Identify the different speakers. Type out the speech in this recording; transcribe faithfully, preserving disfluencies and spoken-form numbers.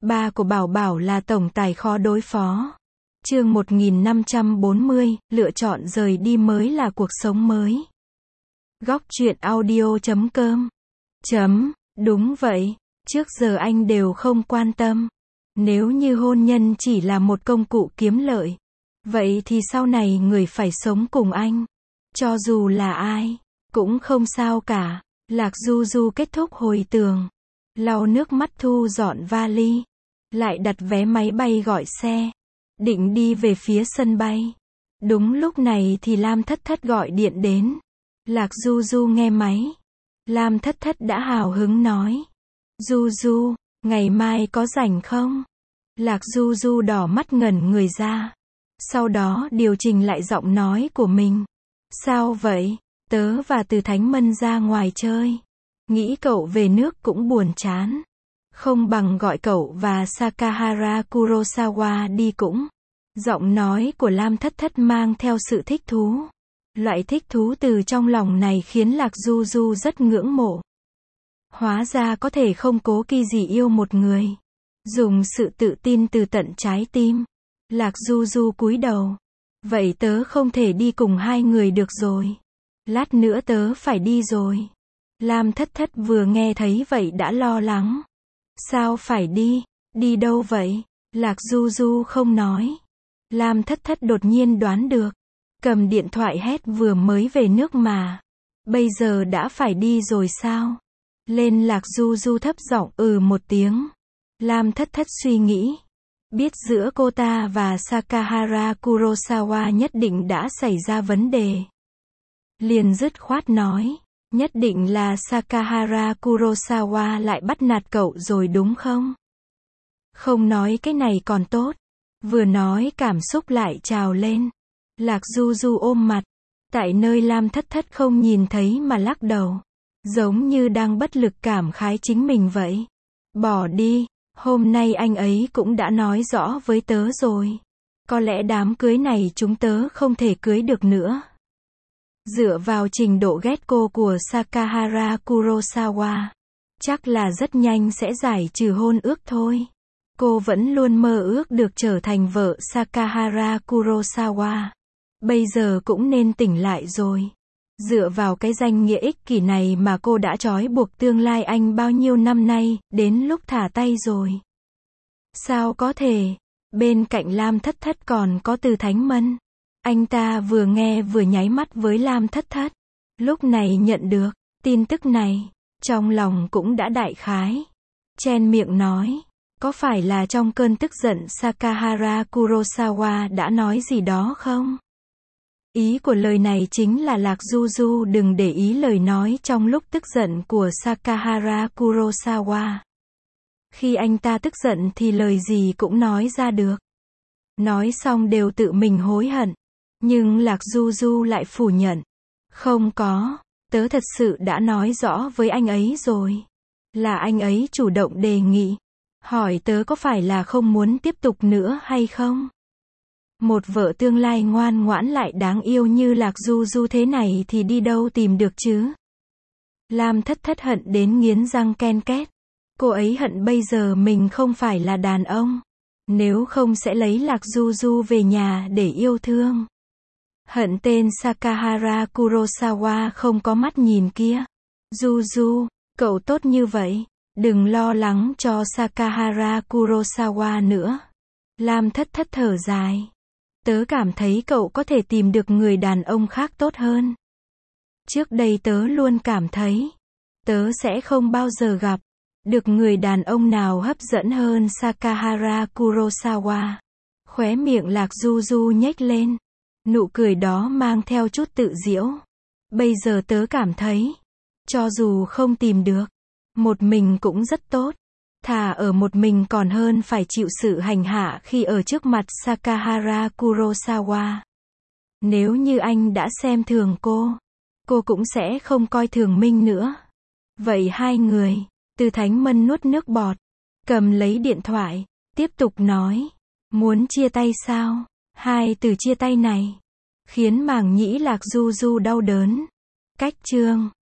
Speaker 1: Ba của Bảo Bảo là tổng tài khó đối phó. Chương một nghìn năm trăm bốn mươi, lựa chọn rời đi mới là cuộc sống mới. Góc truyện audio chấm com. Chấm, đúng vậy, trước giờ anh đều không quan tâm. Nếu như hôn nhân chỉ là một công cụ kiếm lợi, vậy thì sau này người phải sống cùng anh, cho dù là ai, cũng không sao cả. Lạc Du Du kết thúc hồi tường, lau nước mắt thu dọn vali, lại đặt vé máy bay gọi xe, định đi về phía sân bay. Đúng lúc này thì Lam Thất Thất gọi điện đến. Lạc Du Du nghe máy. Lam Thất Thất đã hào hứng nói. Du Du, ngày mai có rảnh không? Lạc Du Du đỏ mắt ngẩn người ra. Sau đó điều chỉnh lại giọng nói của mình. Sao vậy? Tớ và Từ Thánh Mân ra ngoài chơi. Nghĩ cậu về nước cũng buồn chán. Không bằng gọi cậu và Sakahara Kurosawa đi cũng. Giọng nói của Lam Thất Thất mang theo sự thích thú. Loại thích thú từ trong lòng này khiến Lạc Du Du rất ngưỡng mộ. Hóa ra có thể không cố kỵ gì yêu một người. Dùng sự tự tin từ tận trái tim. Lạc Du Du cúi đầu. Vậy tớ không thể đi cùng hai người được rồi. Lát nữa tớ phải đi rồi. Lam Thất Thất vừa nghe thấy vậy đã lo lắng. Sao phải đi? Đi đâu vậy? Lạc Du Du không nói. Lam Thất Thất đột nhiên đoán được. Cầm điện thoại hét vừa mới về nước mà. Bây giờ đã phải đi rồi sao? Lên Lạc Du Du thấp giọng ừ một tiếng. Lam Thất Thất suy nghĩ. Biết giữa cô ta và Sakahara Kurosawa nhất định đã xảy ra vấn đề. Liền dứt khoát nói. Nhất định là Sakahara Kurosawa lại bắt nạt cậu rồi đúng không? Không nói cái này còn tốt. Vừa nói cảm xúc lại trào lên. Lạc Du Du ôm mặt. Tại nơi Lam Thất Thất không nhìn thấy mà lắc đầu. Giống như đang bất lực cảm khái chính mình vậy. Bỏ đi. Hôm nay anh ấy cũng đã nói rõ với tớ rồi. Có lẽ đám cưới này chúng tớ không thể cưới được nữa. Dựa vào trình độ ghét cô của Sakahara Kurosawa, chắc là rất nhanh sẽ giải trừ hôn ước thôi. Cô vẫn luôn mơ ước được trở thành vợ Sakahara Kurosawa. Bây giờ cũng nên tỉnh lại rồi. Dựa vào cái danh nghĩa ích kỷ này mà cô đã trói buộc tương lai anh bao nhiêu năm nay, đến lúc thả tay rồi. Sao có thể? Bên cạnh Lam Thất Thất còn có Từ Thánh Mân. Anh ta vừa nghe vừa nháy mắt với Lam Thất Thất. Lúc này nhận được tin tức này, trong lòng cũng đã đại khái. Chen miệng nói, có phải là trong cơn tức giận Sakahara Kurosawa đã nói gì đó không? Ý của lời này chính là Lạc Du Du đừng để ý lời nói trong lúc tức giận của Sakahara Kurosawa. Khi anh ta tức giận thì lời gì cũng nói ra được. Nói xong đều tự mình hối hận. Nhưng Lạc Du Du lại phủ nhận. Không có, tớ thật sự đã nói rõ với anh ấy rồi. Là anh ấy chủ động đề nghị. Hỏi tớ có phải là không muốn tiếp tục nữa hay không? Một vợ tương lai ngoan ngoãn lại đáng yêu như Lạc Du Du thế này thì đi đâu tìm được chứ? Lam Thất Thất hận đến nghiến răng ken két. Cô ấy hận bây giờ mình không phải là đàn ông. Nếu không sẽ lấy Lạc Du Du về nhà để yêu thương. Hận tên Sakahara Kurosawa không có mắt nhìn kia. Du Du, cậu tốt như vậy. Đừng lo lắng cho Sakahara Kurosawa nữa. Lam Thất Thất thở dài. Tớ cảm thấy cậu có thể tìm được người đàn ông khác tốt hơn. Trước đây tớ luôn cảm thấy. Tớ sẽ không bao giờ gặp được người đàn ông nào hấp dẫn hơn Sakahara Kurosawa. Khóe miệng Lạc Du Du nhếch lên. Nụ cười đó mang theo chút tự giễu. Bây giờ tớ cảm thấy, cho dù không tìm được, một mình cũng rất tốt. Thà ở một mình còn hơn phải chịu sự hành hạ khi ở trước mặt Sakahara Kurosawa. Nếu như anh đã xem thường cô, cô cũng sẽ không coi thường Minh nữa. Vậy hai người, Từ Thánh Mân nuốt nước bọt, cầm lấy điện thoại, tiếp tục nói, muốn chia tay sao? Hai từ chia tay này khiến màng nhĩ Lạc Du Du đau đớn. Cách chương